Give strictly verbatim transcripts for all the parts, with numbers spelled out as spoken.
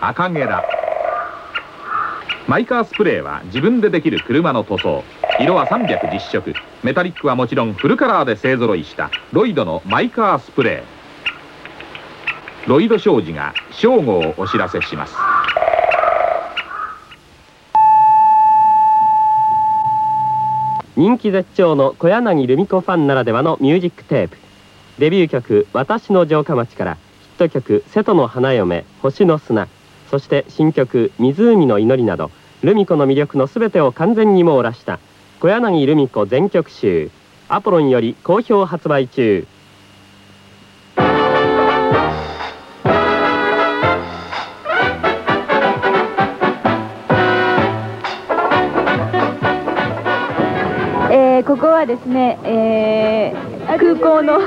赤毛だ。マイカースプレーは自分でできる車の塗装。色はさんびゃくじゅっしょく。メタリックはもちろんフルカラーで勢ぞろいしたロイドのマイカースプレー。ロイド商事が正午をお知らせします。 人気絶頂の小柳ルミ子ファンならではのミュージックテープ。デビュー曲「私の城下町」からヒット曲「瀬戸の花嫁」「星の砂」、そして新曲「湖の祈り」などルミ子の魅力の全てを完全に網羅した小柳ルミ子全曲集、アポロンより好評発売中。 えー、ここはですね、えー、空港の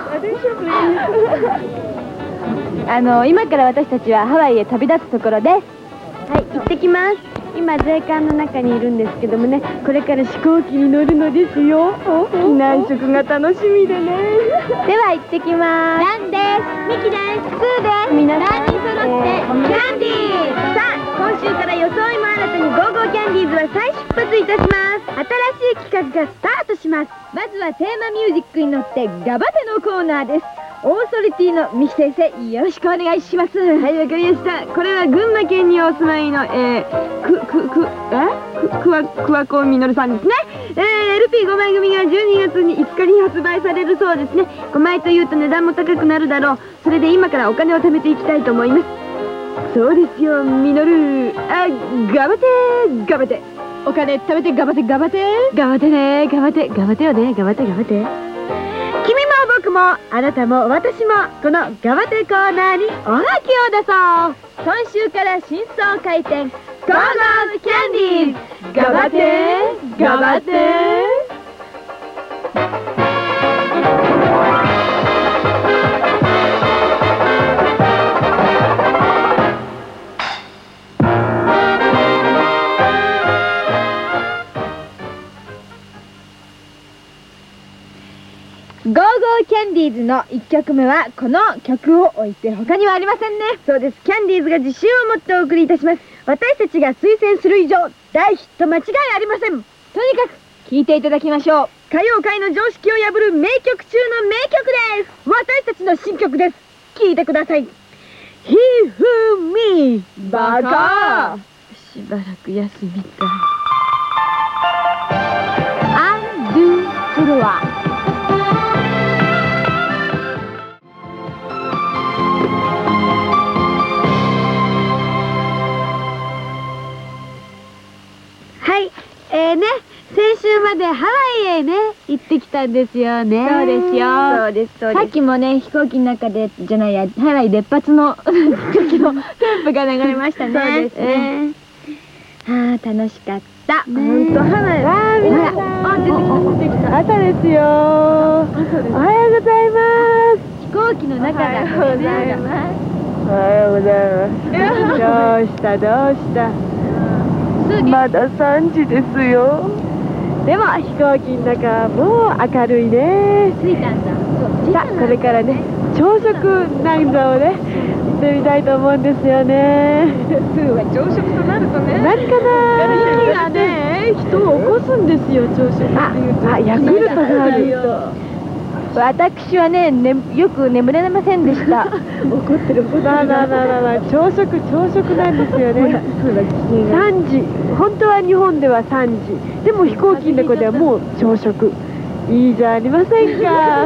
あの今から私たちはハワイへ旅立つところです。はい、行ってきます。今税関の中にいるんですけどもね、これから飛行機に乗るのですよ。機内食が楽しみでね。では行ってきます。ランです。ミキです。スーです。皆さん揃って、えー、キャンディーズ。さあ、今週から装いも新たにゴーゴーキャンディーズは再出発いたします。新しい企画がスタートします。まずはテーマミュージックに乗ってガバテのコーナーです。オーソリティのミキ先生、よろしくお願いします。はい、わかりました。これは群馬県にお住まいの、えー、く、く、く、えく、くわ、くわこみのるさんですね。えー、エルピーご 枚組がじゅうにがつにいつかに発売されるそうですね。ごまいというと値段も高くなるだろう。それで今からお金を貯めていきたいと思います。そうですよ、みのる。あ、ガバテー、ガバテ。お金貯めてガバテ、ガバテ。ガバテね、ガバテ、ガバテよね、ガバテ、ガバテ。君も僕もあなたも私もこのガバテコーナーにおはきを出そう。今週から新装開店、ゴーゴーキャンディーズ。ガバテガバテ。ゴーゴーキャンディーズのいっきょくめはこの曲を置いて他にはありませんね。そうです、キャンディーズが自信を持ってお送りいたします。私たちが推薦する以上大ヒット間違いありません。とにかく聴いていただきましょう。歌謡界の常識を破る名曲中の名曲です。私たちの新曲です。聴いてください。 He Who Me バカ。しばらく休みたい。アンドゥフロア。はい、えーね、先週までハワイへね、行ってきたんですよね。そうですよ。そうです、そうです。さっきもね、飛行機の中で、じゃないや、ハワイ出発の時のテンプが流れましたね。そうですね。えー、あー、楽しかった。ほんと、ハワイ。あー、皆さん。あ、出てきた、出てきた。朝ですよ。おはようございます。飛行機の中だ。おはようございます。おはようございます。どうしたどうしたまださんじですよ。でも飛行機の中はもう明るいね。着いたんだ。さあこれからね朝食なんぞをね行ってみたいと思うんですよね。すぐは朝食となるとね。なるかな。息がね人を起こすんですよ朝食っていうと。あ、ヤクルトがある。私はね、ね、よく眠れませんでした。怒ってる怒ってる。まあまあまあまあまあ、朝食朝食なんですよね。さんじ、本当は日本ではさんじ、でも飛行機の中ではもう朝食。いいじゃありませんか。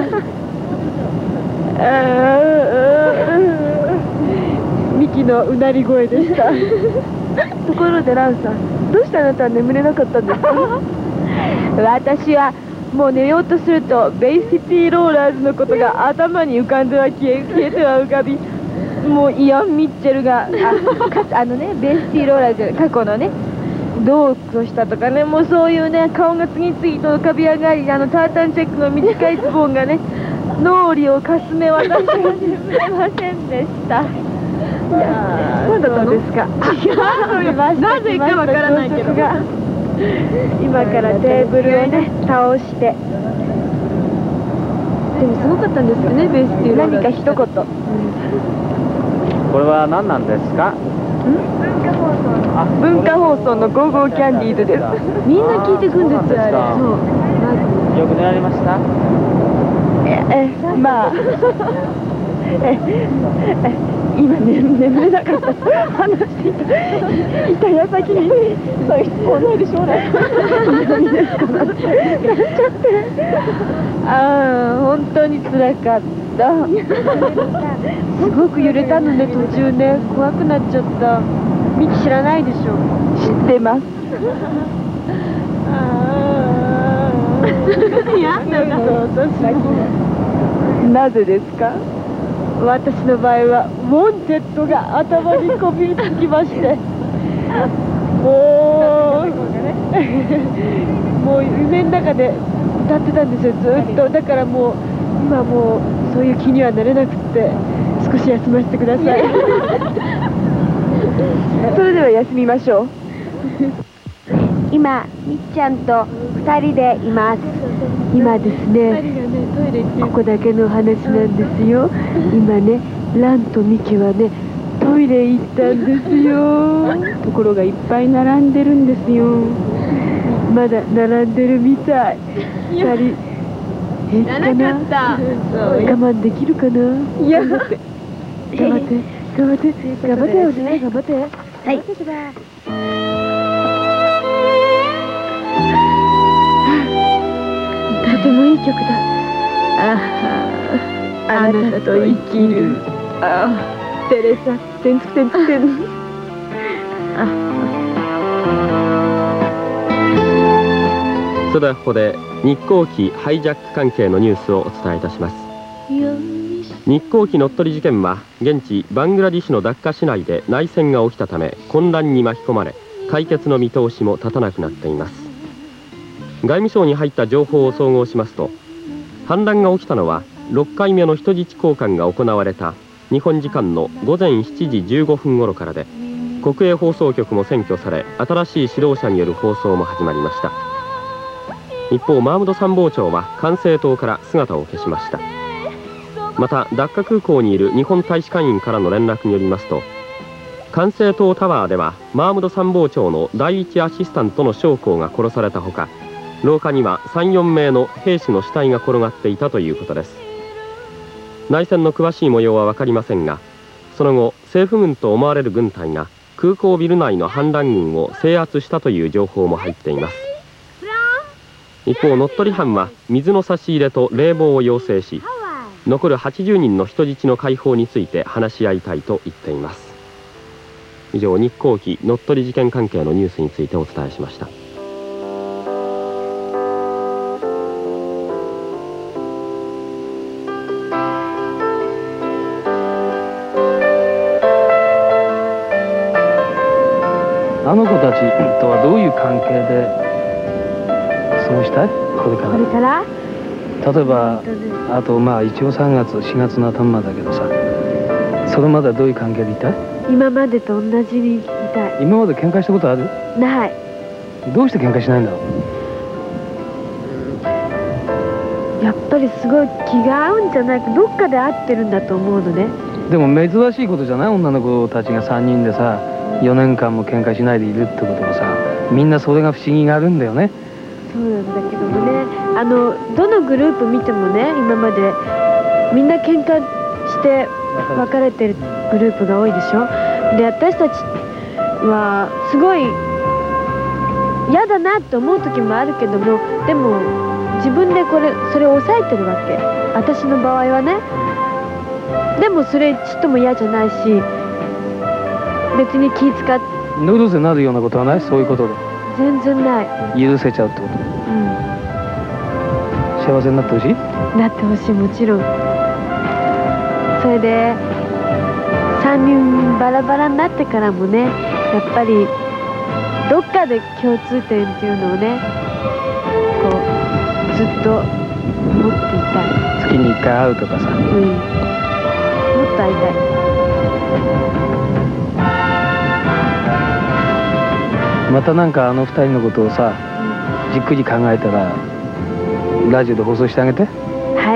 ミキのうなり声でした。ところでランさん、どうしてあなたは眠れなかったんですか。私はもう寝ようとするとベイシティローラーズのことが頭に浮かんでは消え、消えては浮かび、もうイアン・ミッチェルが あ, あのねベイシティローラーズ過去のねどうしたとかね、もうそういうね顔が次々と浮かび上がり、あのタータンチェックの短いズボンがね脳裏をかすめ渡しては眠れませんでした。いやー、そうだったんですか。違う、なぜかわからないけど今からテーブルをね倒して。でもすごかったんですよねベースっていうのは。何か一言、うん、 これは何なんですか。 文化放送のゴーゴーキャンディーズです。みんな聞いてくんですよ、あれ。そう。 よく寝られました？ え、え、まあ。え、え、今ね、眠れなかった。話していた。いた矢先に。そういう質問ないでしょうね。南ですかなって。なっちゃって。ああ、本当に辛かった。すごく揺れたのね、途中ね、怖くなっちゃった。ミキ知らないでしょ。知ってます。ああ。やだな。なぜですか？私の場合はウォンテッドが頭にこびりつきまして、もうもう夢の中で歌ってたんですよ、ずっと。だからもう今もうそういう気にはなれなくって少し休ませてください。それでは休みましょう。今みっちゃんとふたりでいます。今ですね、ここだけの話なんですよ。今ね、ランとミキはね、トイレ行ったんですよ。ところがいっぱい並んでるんですよ。まだ並んでるみたい。ふたりえかな、我慢できるかな。いや、頑張って頑張って頑張って頑張ってよね、頑張って。はい。とてもいい曲だ。ああ、あなたと生きる。ああ、テレサ、てんつくてんつくてん。あ。 それではここで日航機ハイジャック関係のニュースをお伝えいたします。日航機乗っ取り事件は現地バングラディシュのダッカ市内で内戦が起きたため混乱に巻き込まれ、解決の見通しも立たなくなっています。外務省に入った情報を総合しますと、反乱が起きたのはろっかいめの人質交換が行われた日本時間のごぜんしちじじゅうごふん頃からで、国営放送局も占拠され、新しい指導者による放送も始まりました。一方、マームド参謀長は管制塔から姿を消しました。またダッカ空港にいる日本大使館員からの連絡によりますと、管制塔タワーではマームド参謀長の第一アシスタントの将校が殺されたほか、廊下にはさん、よんめいの兵士の死体が転がっていたということです。内戦の詳しい模様は分かりませんが、その後政府軍と思われる軍隊が空港ビル内の反乱軍を制圧したという情報も入っています。一方、乗っ取り犯は水の差し入れと冷房を要請し、残るはちじゅうにんの人質の解放について話し合いたいと言っています。以上、日航機乗っ取り事件関係のニュースについてお伝えしました。 あの子たちとはどういう関係で過ごしたい？これから。 これから？ 例えば、あとまあ一応さんがつ、しがつの頭だけどさ、それまではどういう関係でいたい？ 今までと同じにいたい。 今まで喧嘩したことある？ ない。 どうして喧嘩しないんだろう？やっぱりすごい気が合うんじゃないか、どっかで合ってるんだと思うのね。 でも珍しいことじゃない？女の子たちがさんにんでさ、よねんかんも喧嘩しないでいるってことはさ、みんなそれが不思議があるんだよね。 そうなんだけどもね、あのどのグループ見てもね、今までみんな喧嘩して別れてるグループが多いでしょ。で、私たちはすごい嫌だなって思う時もあるけども、でも自分でこれそれを抑えてるわけ、私の場合はね。でもそれちっとも嫌じゃないし、別に気使ってノルせなるようなことはない？そういうことで全然ない。 許せちゃうってこと？うん。幸せになってほしい？ なってほしい、もちろん。それでさんにんバラバラになってからもね、やっぱりどっかで共通点っていうのをね、こうずっと持っていたい。 月にいっかい会うとかさ、うん、 もっと会いたい。 またなんかあのふたりのことをさ、じっくり考えたらラジオで放送してあげて。 はい。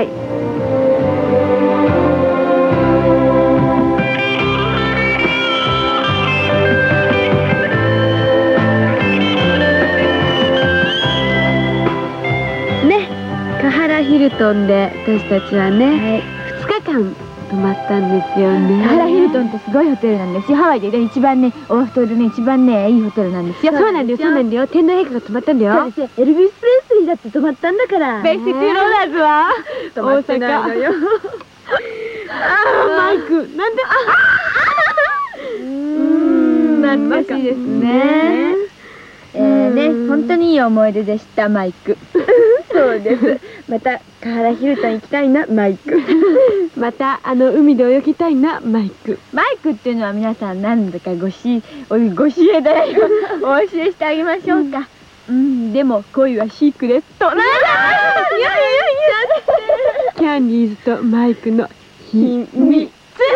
ルトンで私たちはね、ふつかかん泊まったんですよね。 カラヒルトンってすごいホテルなんですよ。ハワイでね一番ねオーストでね一番ねいいホテルなんですよ。 そうなんだよ、そうなんだよ。天皇陛下が泊まったんだよ。 そうです。エルビス・プレスリーだって泊まったんだから。 ベイシティローラーズは泊まってないのよ。 ああマイクなんで、あうーん懐かしいですね。えーね本当にいい思い出でしたマイク。 そうです。またカハラヒルトン行きたいなマイク。またあの海で泳ぎたいなマイク。 マイクっていうのは皆さん何だかごしおご支援だよ。お教えしてあげましょうか。うん、でも恋はシークレット。なんだ。いやいやいや。 キャンディーズとマイクの秘密。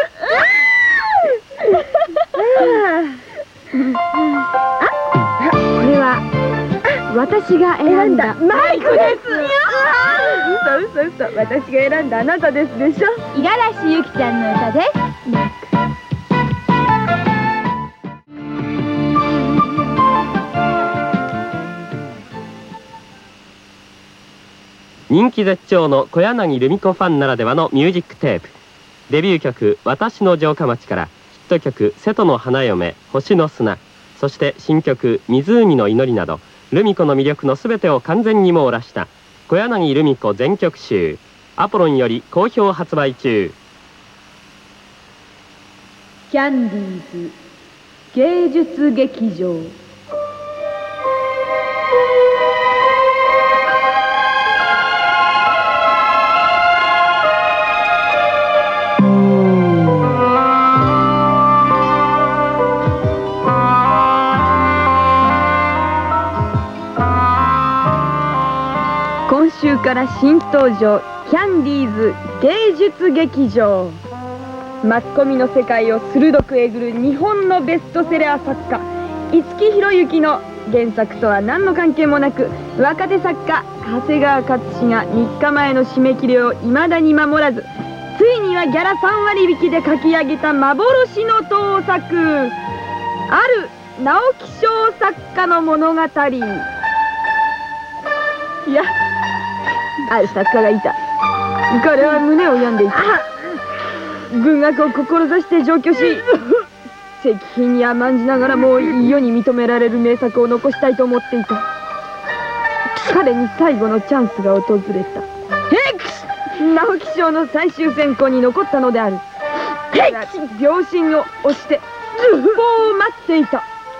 あ、これは私が選んだマイクです。嘘嘘嘘、私が選んだあなたですでしょ。五十嵐ゆきちゃんの歌です。 人気絶頂の小柳ルミ子ファンならではのミュージックテープ。デビュー曲「私の城下町」からヒット曲「瀬戸の花嫁」「星の砂」、そして新曲「湖の祈り」などルミ子の魅力のすべてを完全に網羅した小柳ルミ子全曲集、アポロンより好評発売中。 キャンディーズ芸術劇場。今週から新登場キャンディーズ芸術劇場。マスコミの世界を鋭くえぐる日本のベストセラー作家五木ひろゆきの原作とは何の関係もなく、若手作家長谷川勝氏がみっかまえの締め切りを未だに守らず、ついにはギャラさんわり引きで書き上げた幻の盗作、ある直木賞作家の物語。いや、ある作家がいた。彼は胸を病んでいた。文学を志して上京し、石碑に甘んじながらも世に認められる名作を残したいと思っていた。彼に最後のチャンスが訪れた。ヘックス直木賞の最終選考に残ったのである。ヘックス秒針を押して一報を待っていた。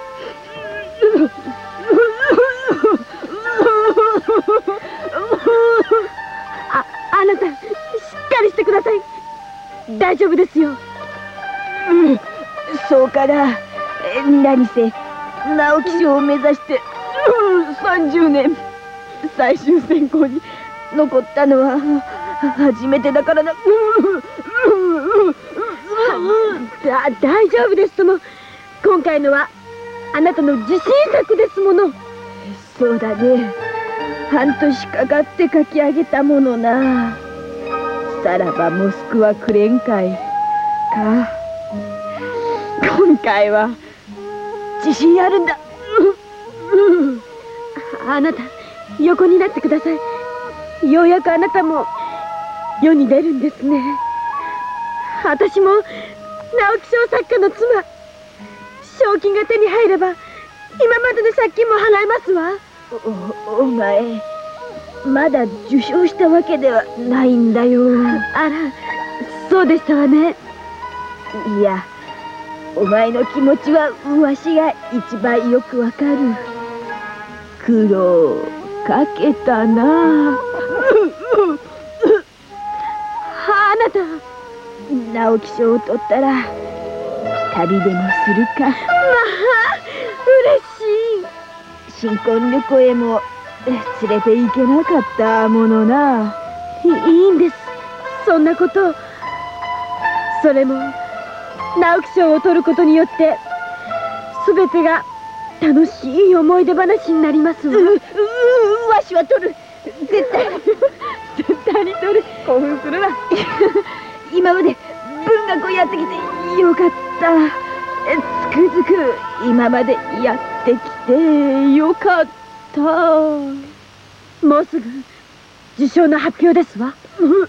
あ、あなたしっかりしてください。大丈夫ですよ。うん、そうかな。何せ直木賞を目指して、うん、さんじゅうねん最終選考に残ったのは初めてだからな。だ大丈夫ですとも。今回のはあなたの自信作ですもの。そうだね。半年かかって書き上げたものな。さらばモスクワクレン会か。今回は自信あるんだ。あなた横になってください。ようやくあなたも世に出るんですね。私も直木賞作家の妻。賞金が手に入れば今までの借金も払えますわ。お、お前まだ受賞したわけではないんだよ。あら、そうでしたわね。いや、お前の気持ちはわしが一番よくわかる。苦労かけたな。あなた直木賞を取ったら旅でもするか。まあ嬉しい。新婚旅行へも連れて行けなかったものな。いいいんです、そんなこと。それも直木賞を取ることによって全てが楽しい思い出話になりますわ。ううわしは取る。絶対絶対に取る。興奮するわ。今まで文学をやってきてよかった。つくづく今までやってきてよかった。もうすぐ受賞の発表ですわ。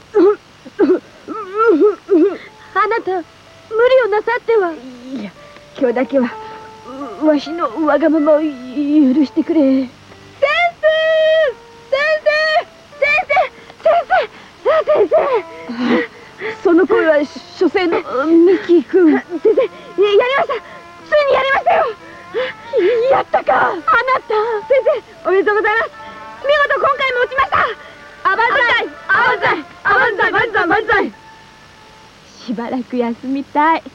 あなた無理をなさっては。いや、今日だけはわしのわがままを許してくれ。先生先生先生先生先生その声は書生のミキ君。先生、やりました。ついにやりましたよ。やったか。あなた先生、おめでとうございます。見事今回も落ちました。あばんざいあばんざいあばんざい万歳万歳。しばらく休みたい。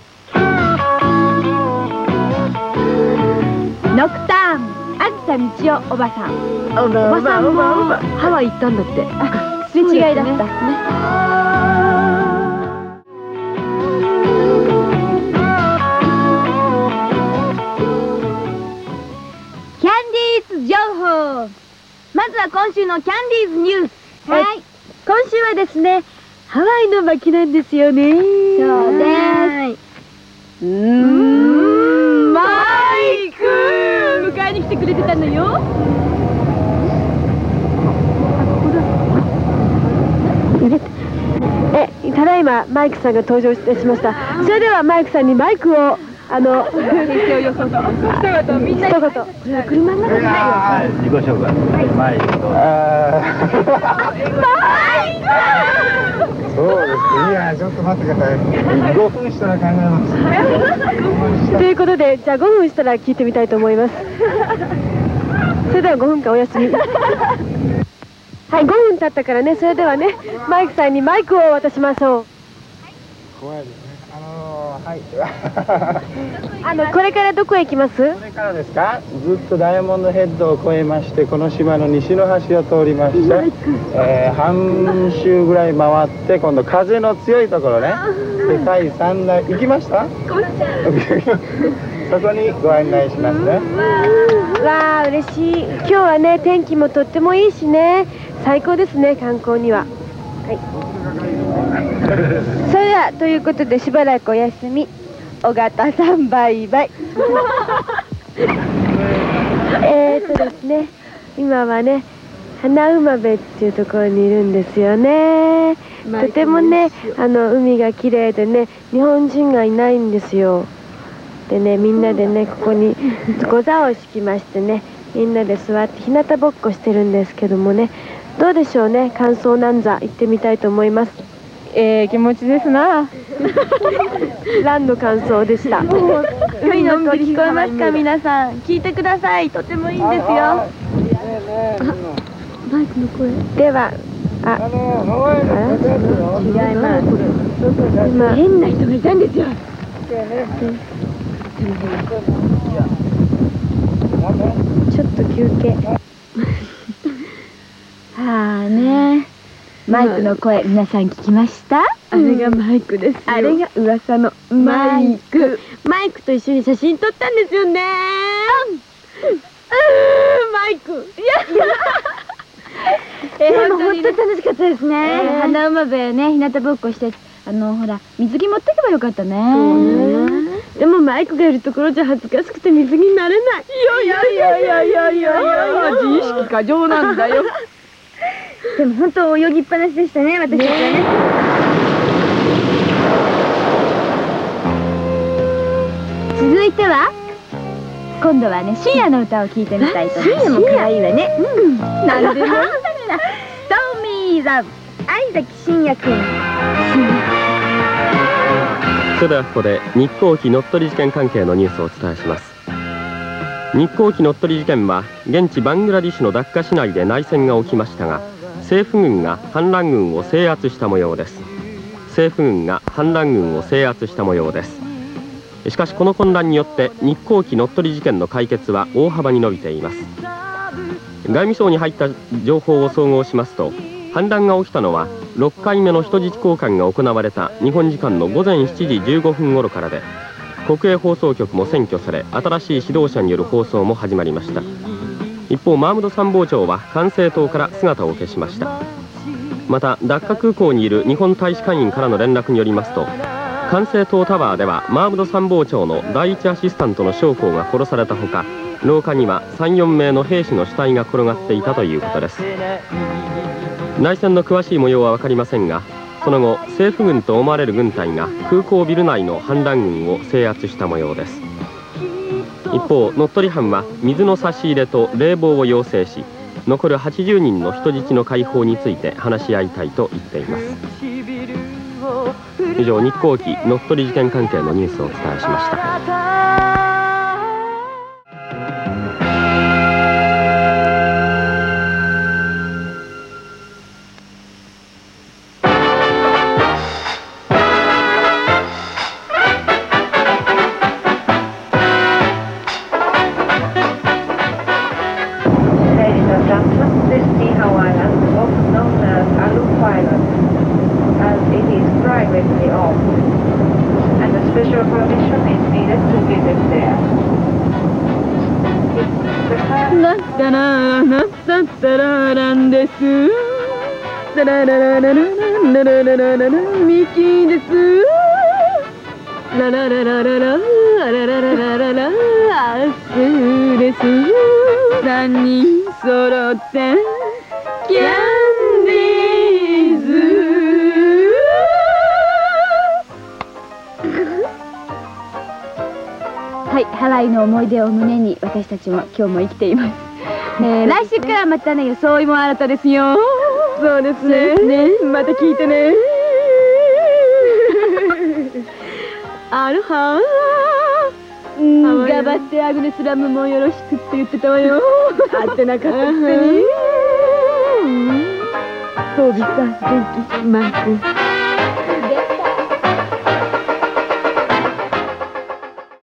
ノクターン、あずさみちおおばさん。おばさんもハワイ行ったんだって。あ、すれ違いだったね。キャンディーズ情報。まずは今週のキャンディーズニュース。はい。今週はですね、ハワイの巻なんですよね。そうです。うーん、マイク迎えに来てくれてたのよ。あ、ここだ。え、ただいまマイクさんが登場いたしました。それではマイクさんにマイクをあの平成を予想します。一言みんな一言。これは車の中でないよ。 自己紹介。マイクと。そうです。いや、ちょっと待ってください。ごふんしたら考えます。 ということで、じゃあごふんしたら聞いてみたいと思います。それではごふんかんお休み。はい、ごふん経ったからね。それではね、マイクさんにマイクを渡しましょう。 怖いですね。あのー、はい。 あの、これからどこへ行きます？ これからですか？ずっとダイヤモンドヘッドを越えまして、この島の西の端を通りまして、えー、半周ぐらい回って、今度風の強いところね、世界三大行きました？そこにご案内しますね。 わあ、嬉しい。今日はね、天気もとってもいいしね、最高ですね、観光には。はい。それではということで、しばらくお休み。尾形さん、バイバイ。えーとですね、今はね、花馬部っていうところにいるんですよね。とてもね、あの海が綺麗でね、日本人がいないんですよ。でね、みんなでね、ここにご座を敷きましてね、みんなで座って日向ぼっこしてるんですけどもね、どうでしょうね、感想なんざ行ってみたいと思います。えー、気持ちですな。ランの感想でした。海の音聞こえますか、皆さん。聞いてください。とてもいいんですよ。あ、マイクの声。では、あ、あ違います。今変な人がいたんですよ。ちょっと休憩。はあね。マイクの声、皆さん聞きました？あれがマイクですよ。あれが噂のマイク。マイクと一緒に写真撮ったんですよね。マイク。いや。でも本当に楽しかったですね。花馬部ね、日向ぼっこして、あのほら水着持ってけばよかったね。でもマイクがいるところじゃ恥ずかしくて水着になれない。いやいやいやいやいやいや、自意識過剰なんだよ。でも本当泳ぎっぱなしでしたね、私たちはね。続いては今度はね、深夜の歌を聴いてみたいと思います。深夜も可愛いわね。うん。なんでも。ストーミーラブ、相崎真也くん。 それではここで日航機乗っ取り事件関係のニュースをお伝えします。日航機乗っ取り事件は現地バングラディシュのダッカ市内で内戦が起きましたが、政府軍が反乱軍を制圧した模様です。政府軍が反乱軍を制圧した模様です。しかしこの混乱によって日航機乗っ取り事件の解決は大幅に伸びています。外務省に入った情報を総合しますと、反乱が起きたのはろっかいめの人質交換が行われた日本時間のごぜんしちじじゅうごふん頃からで、国営放送局も占拠され、新しい指導者による放送も始まりました。一方、マームド参謀長は管制塔から姿を消しました。またダッカ空港にいる日本大使館員からの連絡によりますと、管制塔タワーではマームド参謀長の第一アシスタントの将校が殺されたほか、廊下にはさん、よんめいの兵士の死体が転がっていたということです。 内戦の詳しい模様は分かりませんが、その後政府軍と思われる軍隊が空港ビル内の反乱軍を制圧した模様です。一方乗っ取り犯は水の差し入れと冷房を要請し、残るはちじゅうにんの人質の解放について話し合いたいと言っています。以上、日航機乗っ取り事件関係のニュースをお伝えしました。 なったらなったったらなんです。ラララララララララララララミキです。ララララララララララララアスです。三人揃ってキャンディーズ。 はい、ハワイの思い出を胸に私たちも今日も生きています。えー、来週からまたね、装いも新たですよ。 そうですね。ね、また聞いてね。アロハー。うん、頑張ってアグネスラムもよろしくって言ってたわよ。会ってなかったくせに。トービーさん、元気マーク。